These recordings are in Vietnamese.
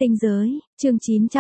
Tinh giới, chương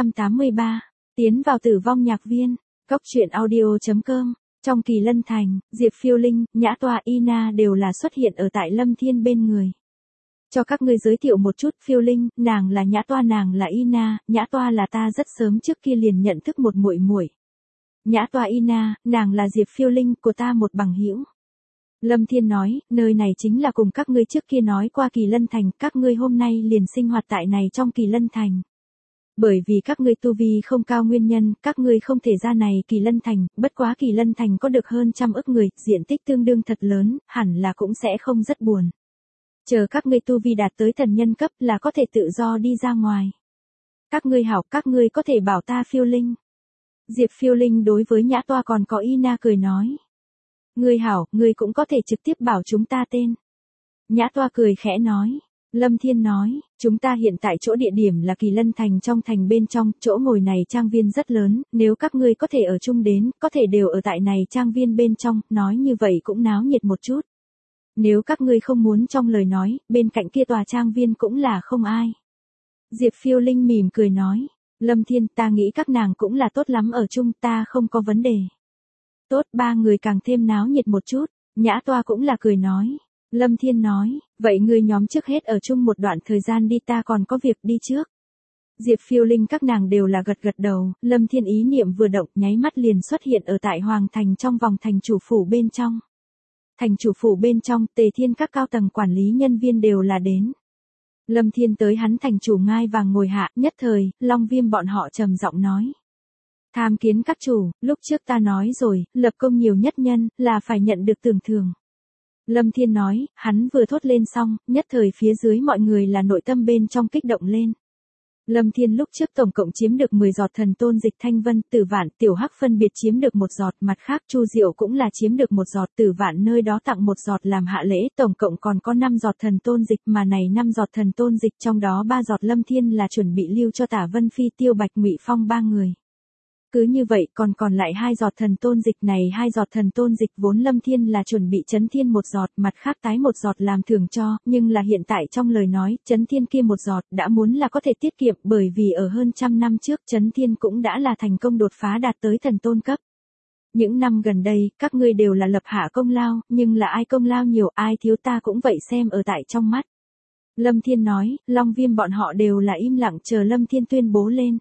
983. Tiến vào tử vong nhạc viên. Cốc truyện audio.com. Trong Kỳ Lân Thành, Diệp Phiêu Linh, Nhã Toa, Ina đều là xuất hiện ở tại Lâm Thiên bên người. Cho các ngươi giới thiệu một chút, Phiêu Linh, nàng là Nhã Toa, nàng là Ina, Nhã Toa là ta rất sớm trước kia liền nhận thức một muội muội. Nhã Toa Ina, nàng là Diệp Phiêu Linh của ta một bằng hữu. Lâm Thiên nói, nơi này chính là cùng các ngươi trước kia nói qua Kỳ Lân Thành, các ngươi hôm nay liền sinh hoạt tại này trong Kỳ Lân Thành. Bởi vì các ngươi tu vi không cao nguyên nhân, các ngươi không thể ra này Kỳ Lân Thành, bất quá Kỳ Lân Thành có được hơn 100 ức người, diện tích tương đương thật lớn, hẳn là cũng sẽ không rất buồn. Chờ các ngươi tu vi đạt tới thần nhân cấp là có thể tự do đi ra ngoài. Các ngươi hảo, các ngươi có thể bảo ta Phiêu Linh. Diệp Phiêu Linh đối với Nhã Toa còn có Ina cười nói. Ngươi hảo, ngươi cũng có thể trực tiếp bảo chúng ta tên. Nhã Toa cười khẽ nói. Lâm Thiên nói, chúng ta hiện tại chỗ địa điểm là Kỳ Lân Thành, trong thành bên trong, chỗ ngồi này trang viên rất lớn, nếu các ngươi có thể ở chung đến, có thể đều ở tại này trang viên bên trong, nói như vậy cũng náo nhiệt một chút. Nếu các ngươi không muốn trong lời nói, bên cạnh kia tòa trang viên cũng là không ai. Diệp Phiêu Linh mỉm cười nói, Lâm Thiên, ta nghĩ các nàng cũng là tốt lắm ở chung, ta không có vấn đề. Tốt, ba người càng thêm náo nhiệt một chút. Nhã Toa cũng là cười nói. Lâm Thiên nói, vậy ngươi nhóm trước hết ở chung một đoạn thời gian đi, ta còn có việc đi trước. Diệp Phiêu Linh các nàng đều là gật gật đầu, Lâm Thiên ý niệm vừa động, nháy mắt liền xuất hiện ở tại Hoàng Thành trong vòng thành chủ phủ bên trong. Thành chủ phủ bên trong, Tề Thiên các cao tầng quản lý nhân viên đều là đến. Lâm Thiên tới hắn thành chủ ngai vàng ngồi hạ, nhất thời, Long Viêm bọn họ trầm giọng nói. Tham kiến các chủ, lúc trước ta nói rồi, lập công nhiều nhất nhân, là phải nhận được tưởng thưởng. Lâm Thiên nói, hắn vừa thốt lên xong, nhất thời phía dưới mọi người là nội tâm bên trong kích động lên. Lâm Thiên lúc trước tổng cộng chiếm được 10 giọt thần tôn dịch, Thanh Vân, Tử Vạn, Tiểu Hắc phân biệt chiếm được 1 giọt, mặt khác Chu Diệu cũng là chiếm được 1 giọt, Tử Vạn nơi đó tặng 1 giọt làm hạ lễ, tổng cộng còn có 5 giọt thần tôn dịch, mà này 5 giọt thần tôn dịch trong đó 3 giọt Lâm Thiên là chuẩn bị lưu cho Tả Vân Phi, Tiêu Bạch, Ngụy Phong 3 người. Cứ như vậy còn lại 2 giọt thần tôn dịch, này 2 giọt thần tôn dịch vốn Lâm Thiên là chuẩn bị Chấn Thiên 1 giọt, mặt khác tái 1 giọt làm thưởng cho, nhưng là hiện tại trong lời nói, Chấn Thiên kia 1 giọt đã muốn là có thể tiết kiệm, bởi vì ở hơn 100 năm trước Chấn Thiên cũng đã là thành công đột phá đạt tới thần tôn cấp. Những năm gần đây, các ngươi đều là lập hạ công lao, nhưng là ai công lao nhiều, ai thiếu ta cũng vậy xem ở tại trong mắt. Lâm Thiên nói, Long Viêm bọn họ đều là im lặng chờ Lâm Thiên tuyên bố lên.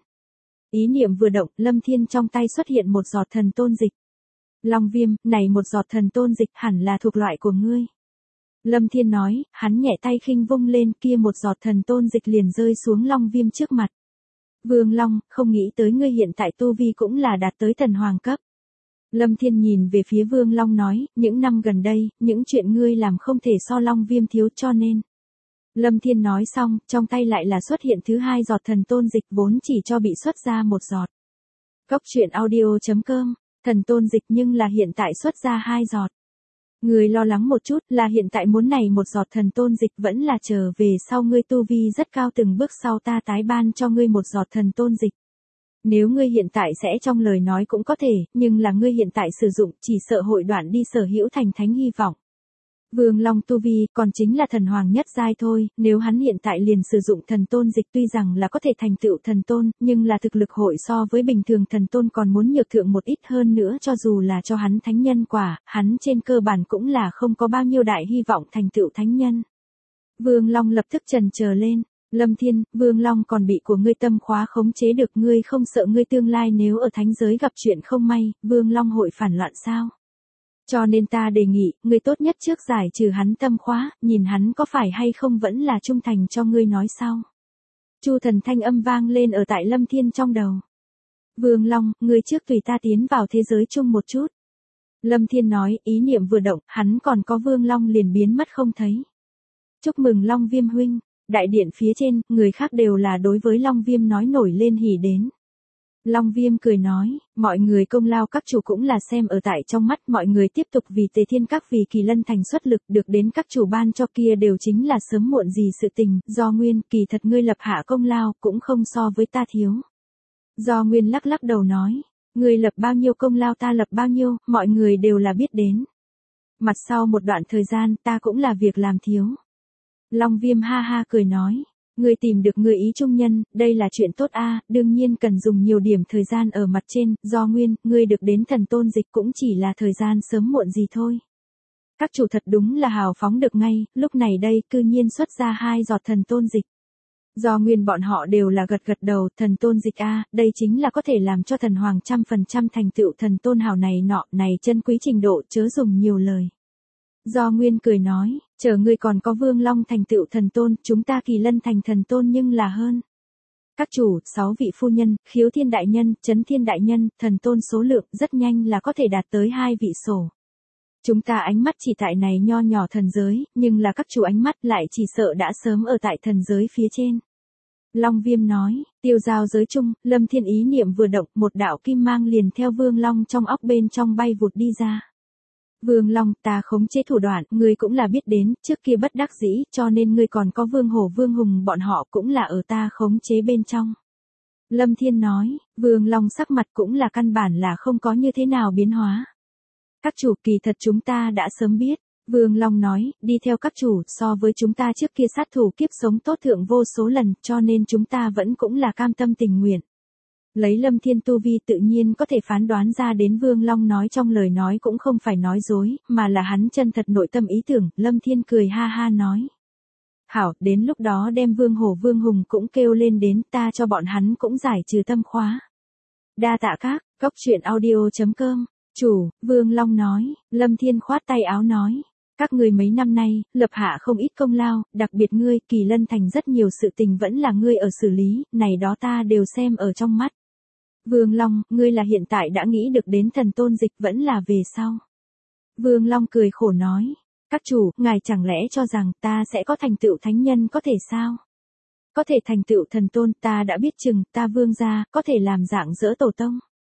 Ý niệm vừa động, Lâm Thiên trong tay xuất hiện 1 giọt thần tôn dịch. Long Viêm, này 1 giọt thần tôn dịch hẳn là thuộc loại của ngươi. Lâm Thiên nói, hắn nhẹ tay khinh vung lên, kia 1 giọt thần tôn dịch liền rơi xuống Long Viêm trước mặt. Vương Long, không nghĩ tới ngươi hiện tại tu vi cũng là đạt tới thần hoàng cấp. Lâm Thiên nhìn về phía Vương Long nói, những năm gần đây, những chuyện ngươi làm không thể so Long Viêm thiếu, cho nên. Lâm Thiên nói xong, trong tay lại là xuất hiện thứ 2 giọt thần tôn dịch, vốn chỉ cho bị xuất ra 1 giọt. Cốc truyện audio.com, thần tôn dịch nhưng là hiện tại xuất ra 2 giọt. Người lo lắng một chút là hiện tại muốn này 1 giọt thần tôn dịch vẫn là chờ về sau ngươi tu vi rất cao từng bước sau ta tái ban cho ngươi 1 giọt thần tôn dịch. Nếu ngươi hiện tại sẽ trong lời nói cũng có thể, nhưng là ngươi hiện tại sử dụng chỉ sợ hội đoạn đi sở hữu thành thánh hy vọng. Vương Long tu vi còn chính là thần hoàng nhất giai thôi, nếu hắn hiện tại liền sử dụng thần tôn dịch tuy rằng là có thể thành tựu thần tôn, nhưng là thực lực hội so với bình thường thần tôn còn muốn nhược thượng một ít hơn nữa, cho dù là cho hắn thánh nhân quả, hắn trên cơ bản cũng là không có bao nhiêu đại hy vọng thành tựu thánh nhân. Vương Long lập tức chần chờ lên, Lâm Thiên, Vương Long còn bị của ngươi tâm khóa khống chế được, ngươi không sợ ngươi tương lai nếu ở thánh giới gặp chuyện không may, Vương Long hội phản loạn sao? Cho nên ta đề nghị, ngươi tốt nhất trước giải trừ hắn tâm khóa, nhìn hắn có phải hay không vẫn là trung thành cho ngươi nói sau. Chu thần thanh âm vang lên ở tại Lâm Thiên trong đầu. Vương Long, ngươi trước tùy ta tiến vào thế giới chung một chút. Lâm Thiên nói, ý niệm vừa động, hắn còn có Vương Long liền biến mất không thấy. Chúc mừng Long Viêm huynh, đại điện phía trên, người khác đều là đối với Long Viêm nói nổi lên hỉ đến. Long Viêm cười nói, mọi người công lao các chủ cũng là xem ở tại trong mắt, mọi người tiếp tục vì Tề Thiên các vì Kỳ Lân Thành xuất lực được đến các chủ ban cho kia đều chính là sớm muộn gì sự tình, Do Nguyên, kỳ thật ngươi lập hạ công lao cũng không so với ta thiếu. Do Nguyên lắc lắc đầu nói, ngươi lập bao nhiêu công lao ta lập bao nhiêu, mọi người đều là biết đến. Mặt sau một đoạn thời gian ta cũng là việc làm thiếu. Long Viêm ha ha cười nói, ngươi tìm được người ý trung nhân, đây là chuyện tốt a, đương nhiên cần dùng nhiều điểm thời gian ở mặt trên, do nguyên, ngươi được đến thần tôn dịch cũng chỉ là thời gian sớm muộn gì thôi. Các chủ thật đúng là hào phóng được ngay, lúc này đây cư nhiên xuất ra 2 giọt thần tôn dịch. Do nguyên bọn họ đều là gật gật đầu, thần tôn dịch a, đây chính là có thể làm cho thần hoàng 100% thành tựu thần tôn hào này nọ, này chân quý trình độ chớ dùng nhiều lời. Do nguyên cười nói, chờ ngươi còn có Vương Long thành tựu thần tôn, chúng ta Kỳ Lân thành thần tôn nhưng là hơn. Các chủ, 6 vị phu nhân, Khiếu Thiên đại nhân, Chấn Thiên đại nhân, thần tôn số lượng rất nhanh là có thể đạt tới 2 vị sổ. Chúng ta ánh mắt chỉ tại này nho nhỏ thần giới, nhưng là các chủ ánh mắt lại chỉ sợ đã sớm ở tại thần giới phía trên. Long Viêm nói, tiêu giao giới chung, Lâm Thiên ý niệm vừa động, một đạo kim mang liền theo Vương Long trong óc bên trong bay vụt đi ra. Vương Long, ta khống chế thủ đoạn, ngươi cũng là biết đến, trước kia bất đắc dĩ, cho nên ngươi còn có Vương Hổ Vương Hùng bọn họ cũng là ở ta khống chế bên trong. Lâm Thiên nói, Vương Long sắc mặt cũng là căn bản là không có như thế nào biến hóa. Các chủ, kỳ thật chúng ta đã sớm biết. Vương Long nói, đi theo các chủ, so với chúng ta trước kia sát thủ kiếp sống tốt thượng vô số lần, cho nên chúng ta vẫn cũng là cam tâm tình nguyện. Lấy Lâm Thiên tu vi tự nhiên có thể phán đoán ra đến Vương Long nói trong lời nói cũng không phải nói dối, mà là hắn chân thật nội tâm ý tưởng, Lâm Thiên cười ha ha nói. Hảo, đến lúc đó đem Vương Hổ Vương Hùng cũng kêu lên đến, ta cho bọn hắn cũng giải trừ tâm khóa. Đa tạ các, góc truyện audio.com. Chủ, Vương Long nói, Lâm Thiên khoát tay áo nói. Các ngươi mấy năm nay, lập hạ không ít công lao, đặc biệt ngươi, Kỳ Lân thành rất nhiều sự tình vẫn là ngươi ở xử lý, này đó ta đều xem ở trong mắt. Vương Long, ngươi là hiện tại đã nghĩ được đến thần tôn dịch vẫn là về sau. Vương Long cười khổ nói, các chủ, ngài chẳng lẽ cho rằng ta sẽ có thành tựu thánh nhân có thể sao? Có thể thành tựu thần tôn, ta đã biết chừng, ta Vương gia, có thể làm dạng dỡ tổ tông.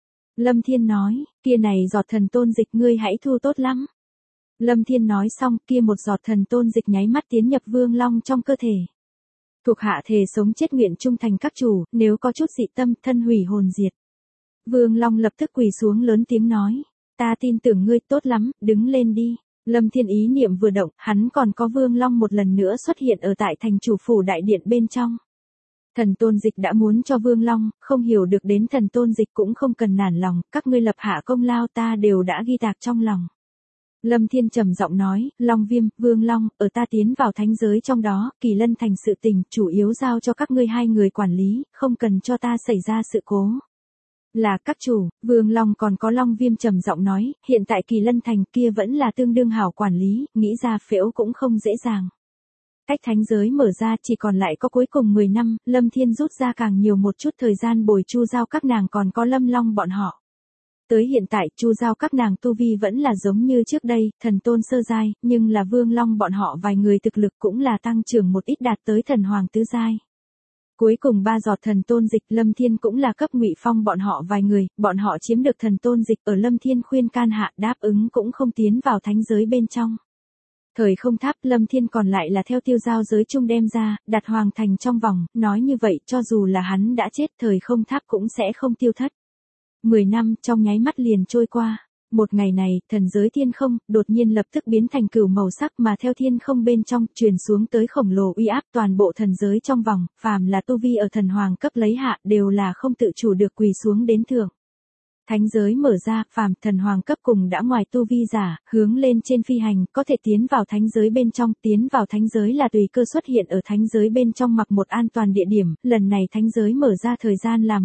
Lâm Thiên nói, kia này giọt thần tôn dịch ngươi hãy thu tốt lắm. Lâm Thiên nói xong, kia một giọt thần tôn dịch nháy mắt tiến nhập Vương Long trong cơ thể. Thuộc hạ thề sống chết nguyện trung thành các chủ, nếu có chút dị tâm, thân hủy hồn diệt. Vương Long lập tức quỳ xuống lớn tiếng nói, ta tin tưởng ngươi tốt lắm, đứng lên đi. Lâm Thiên ý niệm vừa động, hắn còn có Vương Long một lần nữa xuất hiện ở tại thành chủ phủ đại điện bên trong. Thần tôn dịch đã muốn cho Vương Long, không hiểu được đến thần tôn dịch cũng không cần nản lòng, các ngươi lập hạ công lao ta đều đã ghi tạc trong lòng. Lâm Thiên trầm giọng nói, Long Viêm, Vương Long, ở ta tiến vào thánh giới trong đó, Kỳ Lân thành sự tình, chủ yếu giao cho các ngươi 2 người quản lý, không cần cho ta xảy ra sự cố. Là các chủ, Vương Long còn có Long Viêm trầm giọng nói, hiện tại Kỳ Lân thành kia vẫn là tương đương hảo quản lý, nghĩ ra phễu cũng không dễ dàng. Cách thánh giới mở ra chỉ còn lại có cuối cùng 10 năm, Lâm Thiên rút ra càng nhiều một chút thời gian bồi Chu Giao các nàng còn có Lâm Long bọn họ. Tới hiện tại, Chu Giao các nàng tu vi vẫn là giống như trước đây, thần tôn sơ giai, nhưng là Vương Long bọn họ vài người thực lực cũng là tăng trưởng một ít đạt tới thần hoàng tứ giai. Cuối cùng 3 giọt thần tôn dịch, Lâm Thiên cũng là cấp Ngụy Phong bọn họ vài người, bọn họ chiếm được thần tôn dịch ở Lâm Thiên khuyên can hạ, đáp ứng cũng không tiến vào thánh giới bên trong. Thời không tháp, Lâm Thiên còn lại là theo tiêu giao giới chung đem ra, đặt hoàng thành trong vòng, nói như vậy cho dù là hắn đã chết thời không tháp cũng sẽ không tiêu thất. 10 năm trong nháy mắt liền trôi qua. Một ngày này, thần giới thiên không, đột nhiên lập tức biến thành cửu màu sắc mà theo thiên không bên trong, truyền xuống tới khổng lồ uy áp toàn bộ thần giới trong vòng, phàm là tu vi ở thần hoàng cấp lấy hạ, đều là không tự chủ được quỳ xuống đến thượng. Thánh giới mở ra, phàm thần hoàng cấp cùng đã ngoài tu vi giả, hướng lên trên phi hành, có thể tiến vào thánh giới bên trong, tiến vào thánh giới là tùy cơ xuất hiện ở thánh giới bên trong mặc một an toàn địa điểm, lần này thánh giới mở ra thời gian là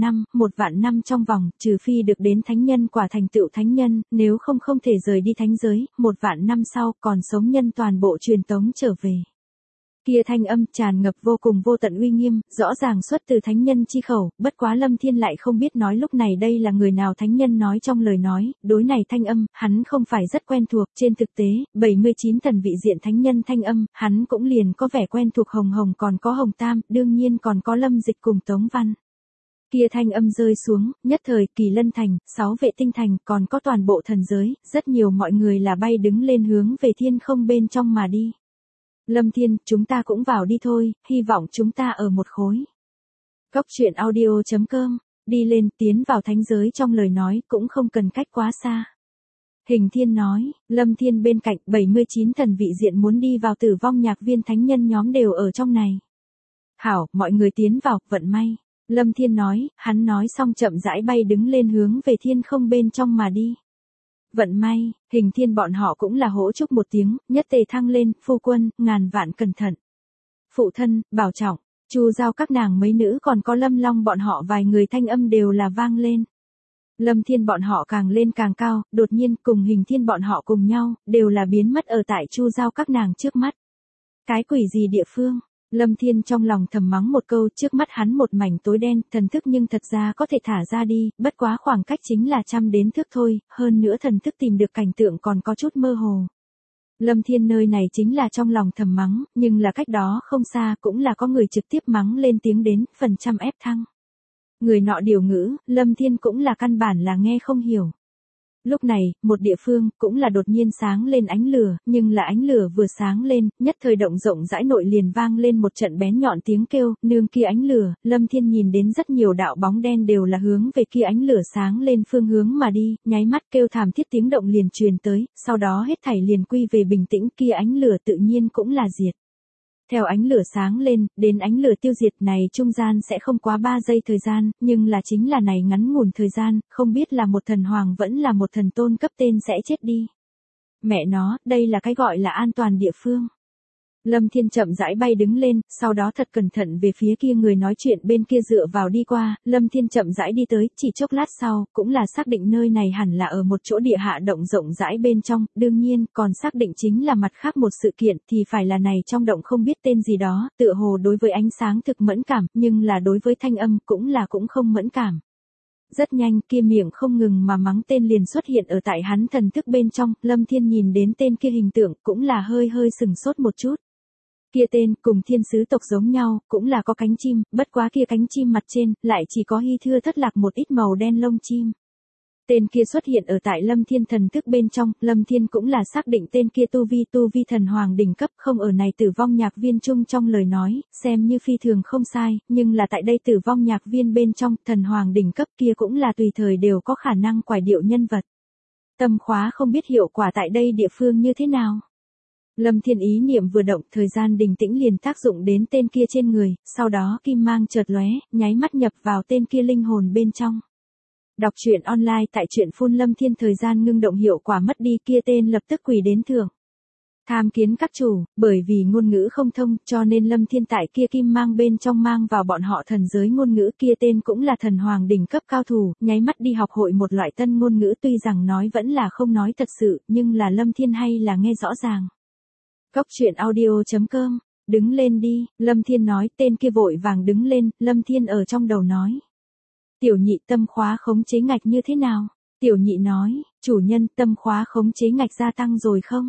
1 vạn năm trong vòng, trừ phi được đến thánh nhân quả thành tựu thánh nhân, nếu không không thể rời đi thánh giới, 1 vạn năm sau, còn sống nhân toàn bộ truyền tống trở về. Kia thanh âm tràn ngập vô cùng vô tận uy nghiêm, rõ ràng xuất từ thánh nhân chi khẩu, bất quá Lâm Thiên lại không biết nói lúc này đây là người nào thánh nhân nói trong lời nói, đối này thanh âm, hắn không phải rất quen thuộc, trên thực tế, 79 thần vị diện thánh nhân thanh âm, hắn cũng liền có vẻ quen thuộc Hồng Hồng còn có Hồng Tam, đương nhiên còn có Lâm Dịch cùng Tống Văn. Kia thanh âm rơi xuống, nhất thời Kỳ Lân thành, 6 vệ tinh thành, còn có toàn bộ thần giới, rất nhiều mọi người là bay đứng lên hướng về thiên không bên trong mà đi. Lâm Thiên, chúng ta cũng vào đi thôi, hy vọng chúng ta ở một khối. Góc truyện audio.com, đi lên, tiến vào thánh giới trong lời nói cũng không cần cách quá xa. Hình Thiên nói, Lâm Thiên bên cạnh 79 thần vị diện muốn đi vào tử vong nhạc viên thánh nhân nhóm đều ở trong này. Hảo, mọi người tiến vào, vận may. Lâm Thiên nói, hắn nói xong chậm rãi bay đứng lên hướng về thiên không bên trong mà đi. Vận may, Hình Thiên bọn họ cũng là hỗ chúc một tiếng, nhất tề thăng lên, phu quân, ngàn vạn cẩn thận. Phụ thân, bảo trọng, Chu Giao các nàng mấy nữ còn có Lâm Long bọn họ vài người thanh âm đều là vang lên. Lâm Thiên bọn họ càng lên càng cao, đột nhiên cùng Hình Thiên bọn họ cùng nhau, đều là biến mất ở tại Chu Giao các nàng trước mắt. Cái quỷ gì địa phương? Lâm Thiên trong lòng thầm mắng một câu, trước mắt hắn một mảnh tối đen, thần thức nhưng thật ra có thể thả ra đi, bất quá khoảng cách chính là 100 đến thước thôi, hơn nữa thần thức tìm được cảnh tượng còn có chút mơ hồ. Lâm Thiên nơi này chính là trong lòng thầm mắng, nhưng là cách đó không xa cũng là có người trực tiếp mắng lên tiếng đến, phần trăm ép thăng. Người nọ điều ngữ, Lâm Thiên cũng là căn bản là nghe không hiểu. Lúc này, một địa phương, cũng là đột nhiên sáng lên ánh lửa, nhưng là ánh lửa vừa sáng lên, nhất thời động rộng rãi nội liền vang lên một trận bén nhọn tiếng kêu, nương kia ánh lửa, Lâm Thiên nhìn đến rất nhiều đạo bóng đen đều là hướng về kia ánh lửa sáng lên phương hướng mà đi, nháy mắt kêu thảm thiết tiếng động liền truyền tới, sau đó hết thảy liền quy về bình tĩnh, kia ánh lửa tự nhiên cũng là diệt. Theo ánh lửa sáng lên, đến ánh lửa tiêu diệt này trung gian sẽ không quá 3 giây thời gian, nhưng là chính là này ngắn ngủn thời gian, không biết là một thần hoàng vẫn là một thần tôn cấp tên sẽ chết đi. Mẹ nó, đây là cái gọi là an toàn địa phương. Lâm Thiên chậm rãi bay đứng lên, sau đó thật cẩn thận về phía kia người nói chuyện bên kia dựa vào đi qua, Lâm Thiên chậm rãi đi tới, chỉ chốc lát sau, cũng là xác định nơi này hẳn là ở một chỗ địa hạ động rộng rãi bên trong, đương nhiên, còn xác định chính là mặt khác một sự kiện, thì phải là này trong động không biết tên gì đó, tựa hồ đối với ánh sáng thực mẫn cảm, nhưng là đối với thanh âm cũng không mẫn cảm. Rất nhanh kia miệng không ngừng mà mắng tên liền xuất hiện ở tại hắn thần thức bên trong, Lâm Thiên nhìn đến tên kia hình tượng, cũng là hơi sừng sốt một chút. Kia tên cùng thiên sứ tộc giống nhau, cũng là có cánh chim, bất quá kia cánh chim mặt trên, lại chỉ có hy thưa thất lạc một ít màu đen lông chim. Tên kia xuất hiện ở tại Lâm Thiên thần thức bên trong, Lâm Thiên cũng là xác định tên kia tu vi thần hoàng đỉnh cấp không ở này tử vong nhạc viên chung trong lời nói, xem như phi thường không sai, nhưng là tại đây tử vong nhạc viên bên trong, thần hoàng đỉnh cấp kia cũng là tùy thời đều có khả năng quải điệu nhân vật. Tâm khóa không biết hiệu quả tại đây địa phương như thế nào. Lâm Thiên ý niệm vừa động, thời gian đình tĩnh liền tác dụng đến tên kia trên người, sau đó kim mang chợt lóe, nháy mắt nhập vào tên kia linh hồn bên trong. Đọc truyện online tại truyện phun Lâm Thiên, thời gian ngưng động hiệu quả mất đi, kia tên lập tức quỳ đến thượng. Tham kiến các chủ, bởi vì ngôn ngữ không thông, cho nên Lâm Thiên tại kia kim mang bên trong mang vào bọn họ thần giới ngôn ngữ, kia tên cũng là thần hoàng đỉnh cấp cao thủ, nháy mắt đi học hội một loại tân ngôn ngữ, tuy rằng nói vẫn là không nói thật sự, nhưng là Lâm Thiên hay là nghe rõ ràng. Cốc truyện audio.com, đứng lên đi, Lâm Thiên nói, tên kia vội vàng đứng lên, Lâm Thiên ở trong đầu nói. Tiểu nhị, tâm khóa khống chế ngạch như thế nào? Tiểu nhị nói, chủ nhân, tâm khóa khống chế ngạch gia tăng rồi không?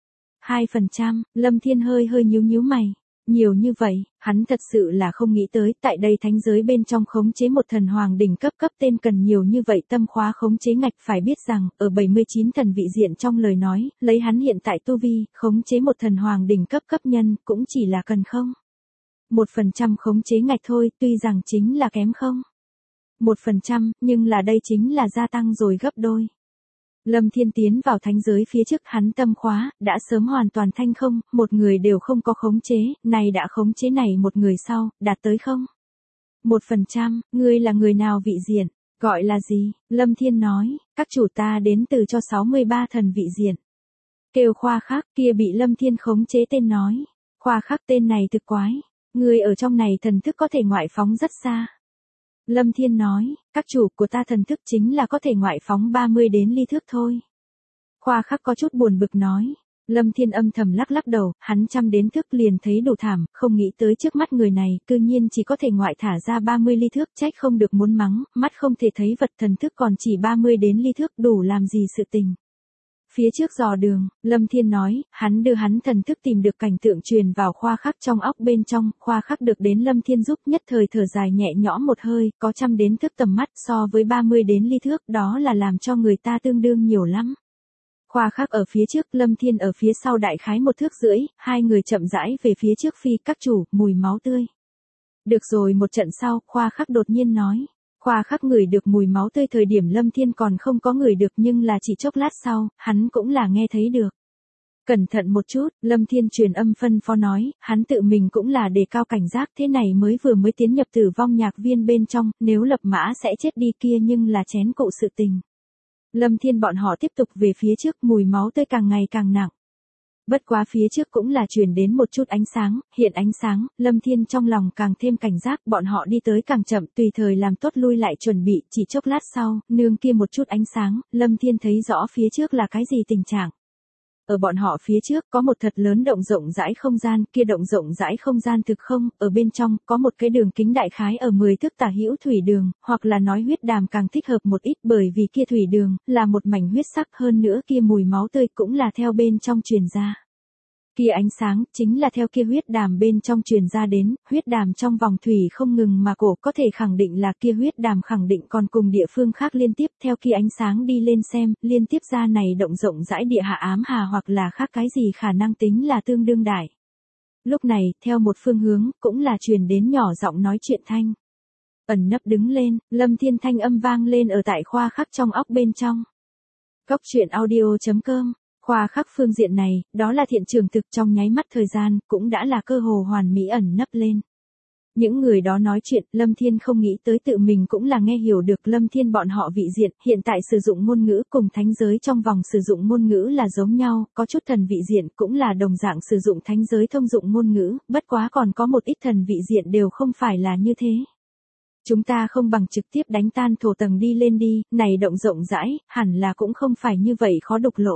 2%, Lâm Thiên hơi nhíu mày. Nhiều như vậy, hắn thật sự là không nghĩ tới, tại đây thánh giới bên trong khống chế một thần hoàng đỉnh cấp tên cần nhiều như vậy tâm khóa khống chế ngạch, phải biết rằng, ở 79 thần vị diện trong lời nói, lấy hắn hiện tại tu vi, khống chế một thần hoàng đỉnh cấp nhân, cũng chỉ là cần không. 1% khống chế ngạch thôi, tuy rằng chính là kém không. 1%, nhưng là đây chính là gia tăng rồi gấp đôi. Lâm Thiên tiến vào thánh giới phía trước, hắn tâm khóa, đã sớm hoàn toàn thanh không, một người đều không có khống chế, này đã khống chế này một người sau, đạt tới không? 1%, ngươi là người nào vị diện, gọi là gì? Lâm Thiên nói, các chủ ta đến từ cho 63 thần vị diện. Kêu Khoa Khắc, kia bị Lâm Thiên khống chế tên nói, Khoa Khắc tên này thực quái, ngươi ở trong này thần thức có thể ngoại phóng rất xa. Lâm Thiên nói, các chủ của ta thần thức chính là có thể ngoại phóng 30 đến ly thước thôi. Khoa Khắc có chút buồn bực nói. Lâm Thiên âm thầm lắc đầu, hắn chăm đến thước liền thấy đủ thảm, không nghĩ tới trước mắt người này, cư nhiên chỉ có thể ngoại thả ra 30 ly thước, trách không được muốn mắng, mắt không thể thấy vật, thần thức còn chỉ 30 đến ly thước, đủ làm gì sự tình. Phía trước dò đường, Lâm Thiên nói, hắn đưa hắn thần thức tìm được cảnh tượng truyền vào Khoa Khắc trong óc bên trong, Khoa Khắc được đến Lâm Thiên giúp, nhất thời thở dài nhẹ nhõm một hơi, có 100 đến thước tầm mắt, so với 30 đến ly thước, đó là làm cho người ta tương đương nhiều lắm. Khoa Khắc ở phía trước, Lâm Thiên ở phía sau đại khái 1,5 thước, hai người chậm rãi về phía trước phi, các chủ, mùi máu tươi. Được rồi, một trận sau, Khoa Khắc đột nhiên nói. Khoa Khắc ngửi được mùi máu tươi thời điểm Lâm Thiên còn không có ngửi được, nhưng là chỉ chốc lát sau, hắn cũng là nghe thấy được. Cẩn thận một chút, Lâm Thiên truyền âm phân phó nói, hắn tự mình cũng là đề cao cảnh giác, thế này mới tiến nhập tử vong nhạc viên bên trong, nếu lập mã sẽ chết đi kia nhưng là chén cộ sự tình. Lâm Thiên bọn họ tiếp tục về phía trước, mùi máu tươi càng ngày càng nặng. Bất quá phía trước cũng là truyền đến một chút ánh sáng, hiện ánh sáng, Lâm Thiên trong lòng càng thêm cảnh giác, bọn họ đi tới càng chậm, tùy thời làm tốt lui lại chuẩn bị, chỉ chốc lát sau, nương kia một chút ánh sáng, Lâm Thiên thấy rõ phía trước là cái gì tình trạng. Ở bọn họ phía trước có một thật lớn động rộng rãi không gian, kia động rộng rãi không gian thực không, ở bên trong có một cái đường kính đại khái ở 10 thước tả hữu thủy đường, hoặc là nói huyết đàm càng thích hợp một ít, bởi vì kia thủy đường là một mảnh huyết sắc, hơn nữa kia mùi máu tươi cũng là theo bên trong truyền ra. Kia ánh sáng, chính là theo kia huyết đàm bên trong truyền ra đến, huyết đàm trong vòng thủy không ngừng mà cổ, có thể khẳng định là kia huyết đàm khẳng định còn cùng địa phương khác liên tiếp, theo kia ánh sáng đi lên xem, liên tiếp ra này động rộng rãi địa hạ ám hà hoặc là khác cái gì khả năng tính là tương đương đại. Lúc này, theo một phương hướng, cũng là truyền đến nhỏ giọng nói chuyện thanh. Ẩn nấp đứng lên, Lâm Thiên thanh âm vang lên ở tại khoa khắc trong óc bên trong. Cốc truyện audio.com. Khoa khắc phương diện này, đó là thiện trường thực, trong nháy mắt thời gian, cũng đã là cơ hồ hoàn mỹ ẩn nấp lên. Những người đó nói chuyện, Lâm Thiên không nghĩ tới tự mình cũng là nghe hiểu được Lâm Thiên bọn họ vị diện, hiện tại sử dụng ngôn ngữ cùng thánh giới trong vòng sử dụng ngôn ngữ là giống nhau, có chút thần vị diện cũng là đồng dạng sử dụng thánh giới thông dụng ngôn ngữ, bất quá còn có một ít thần vị diện đều không phải là như thế. Chúng ta không bằng trực tiếp đánh tan thổ tầng đi lên đi, này động rộng rãi, hẳn là cũng không phải như vậy khó đục lỗ.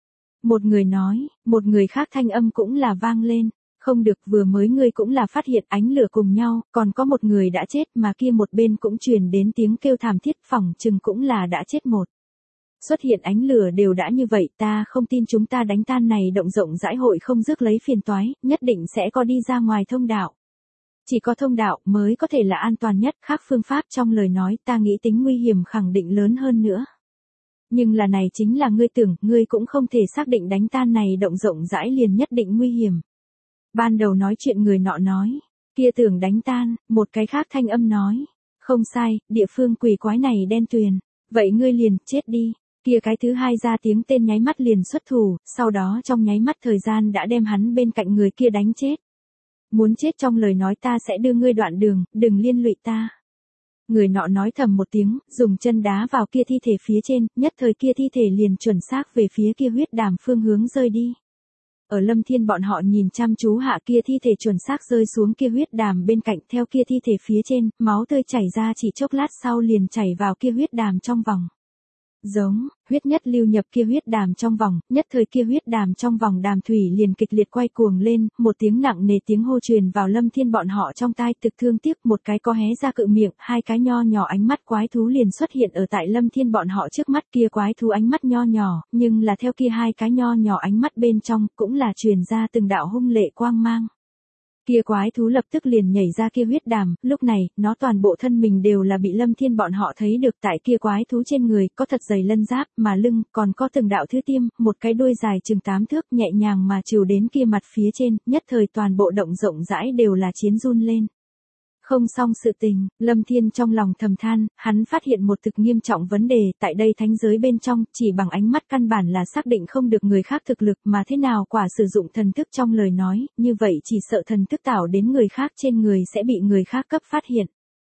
Một người nói, một người khác thanh âm cũng là vang lên, không được, vừa mới ngươi cũng là phát hiện ánh lửa cùng nhau, còn có một người đã chết mà kia một bên cũng truyền đến tiếng kêu thảm thiết, phỏng chừng cũng là đã chết một. Xuất hiện ánh lửa đều đã như vậy, ta không tin chúng ta đánh tan này động rộng rãi hội không rước lấy phiền toái, nhất định sẽ có đi ra ngoài thông đạo. Chỉ có thông đạo mới có thể là an toàn nhất, khác phương pháp trong lời nói ta nghĩ tính nguy hiểm khẳng định lớn hơn nữa. Nhưng là này chính là ngươi tưởng, ngươi cũng không thể xác định đánh tan này động rộng rãi liền nhất định nguy hiểm. Ban đầu nói chuyện người nọ nói, kia tưởng đánh tan, một cái khác thanh âm nói, không sai, địa phương quỷ quái này đen tuyền, vậy ngươi liền chết đi. Kia cái thứ hai ra tiếng tên nháy mắt liền xuất thủ, sau đó trong nháy mắt thời gian đã đem hắn bên cạnh người kia đánh chết. Muốn chết trong lời nói ta sẽ đưa ngươi đoạn đường, đừng liên lụy ta. Người nọ nói thầm một tiếng, dùng chân đá vào kia thi thể phía trên, nhất thời kia thi thể liền chuẩn xác về phía kia huyết đàm phương hướng rơi đi. Ở Lâm Thiên bọn họ nhìn chăm chú hạ kia thi thể chuẩn xác rơi xuống kia huyết đàm bên cạnh, theo kia thi thể phía trên, máu tươi chảy ra chỉ chốc lát sau liền chảy vào kia huyết đàm trong vòng. Giống, huyết nhất lưu nhập kia huyết đàm trong vòng, nhất thời kia huyết đàm trong vòng đàm thủy liền kịch liệt quay cuồng lên, một tiếng nặng nề tiếng hô truyền vào Lâm Thiên bọn họ trong tai, thực thương tiếc, một cái có hé ra cự miệng, hai cái nho nhỏ ánh mắt quái thú liền xuất hiện ở tại Lâm Thiên bọn họ trước mắt, kia quái thú ánh mắt nho nhỏ, nhưng là theo kia hai cái nho nhỏ ánh mắt bên trong, cũng là truyền ra từng đạo hung lệ quang mang. Kia quái thú lập tức liền nhảy ra kia huyết đàm, lúc này, nó toàn bộ thân mình đều là bị Lâm Thiên bọn họ thấy được, tại kia quái thú trên người, có thật dày lân giáp, mà lưng, còn có từng đạo thứ tiêm, một cái đuôi dài chừng 8 thước nhẹ nhàng mà trìu đến kia mặt phía trên, nhất thời toàn bộ động rộng rãi đều là chiến run lên. Không xong sự tình, Lâm Thiên trong lòng thầm than, hắn phát hiện một thực nghiêm trọng vấn đề, tại đây thánh giới bên trong, chỉ bằng ánh mắt căn bản là xác định không được người khác thực lực mà thế nào quả sử dụng thần thức trong lời nói, như vậy chỉ sợ thần thức tạo đến người khác trên người sẽ bị người khác cấp phát hiện.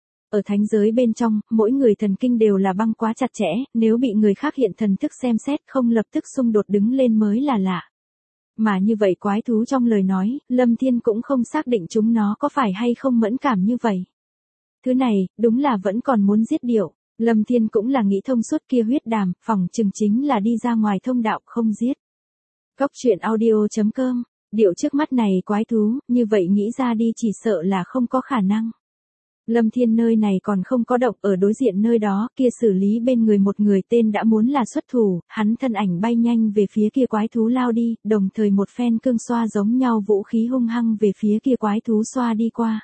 Ở thánh giới bên trong, mỗi người thần kinh đều là băng quá chặt chẽ, nếu bị người khác hiện thần thức xem xét không lập tức xung đột đứng lên mới là lạ. Mà như vậy quái thú trong lời nói, Lâm Thiên cũng không xác định chúng nó có phải hay không mẫn cảm như vậy. Thứ này, đúng là vẫn còn muốn giết điệu. Lâm Thiên cũng là nghĩ thông suốt kia huyết đàm, phỏng chừng chính là đi ra ngoài thông đạo không giết. Cốc truyện audio.com, điệu trước mắt này quái thú, như vậy nghĩ ra đi chỉ sợ là không có khả năng. Lâm Thiên nơi này còn không có động, ở đối diện nơi đó, kia xử lý bên người một người tên đã muốn là xuất thủ, hắn thân ảnh bay nhanh về phía kia quái thú lao đi, đồng thời một phen cương xoa giống nhau vũ khí hung hăng về phía kia quái thú xoa đi qua.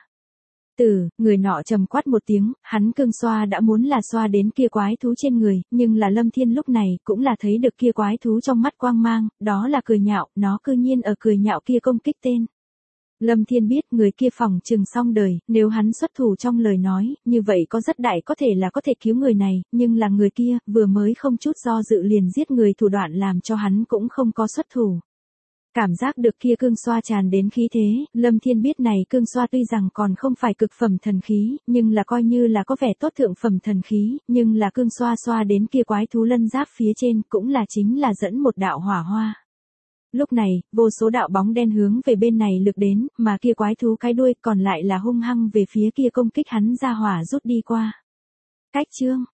Người nọ trầm quát một tiếng, hắn cương xoa đã muốn là xoa đến kia quái thú trên người, nhưng là Lâm Thiên lúc này cũng là thấy được kia quái thú trong mắt quang mang, đó là cười nhạo, nó cư nhiên ở cười nhạo kia công kích tên. Lâm Thiên biết người kia phòng trừng xong đời, nếu hắn xuất thủ trong lời nói, như vậy có rất đại có thể là có thể cứu người này, nhưng là người kia, vừa mới không chút do dự liền giết người thủ đoạn làm cho hắn cũng không có xuất thủ. Cảm giác được kia cương xoa tràn đến khí thế, Lâm Thiên biết này cương xoa tuy rằng còn không phải cực phẩm thần khí, nhưng là coi như là có vẻ tốt thượng phẩm thần khí, nhưng là cương xoa xoa đến kia quái thú lân giáp phía trên cũng là chính là dẫn một đạo hỏa hoa. Lúc này, vô số đạo bóng đen hướng về bên này lực đến, mà kia quái thú cái đuôi còn lại là hung hăng về phía kia công kích hắn ra hỏa rút đi qua. Cách chương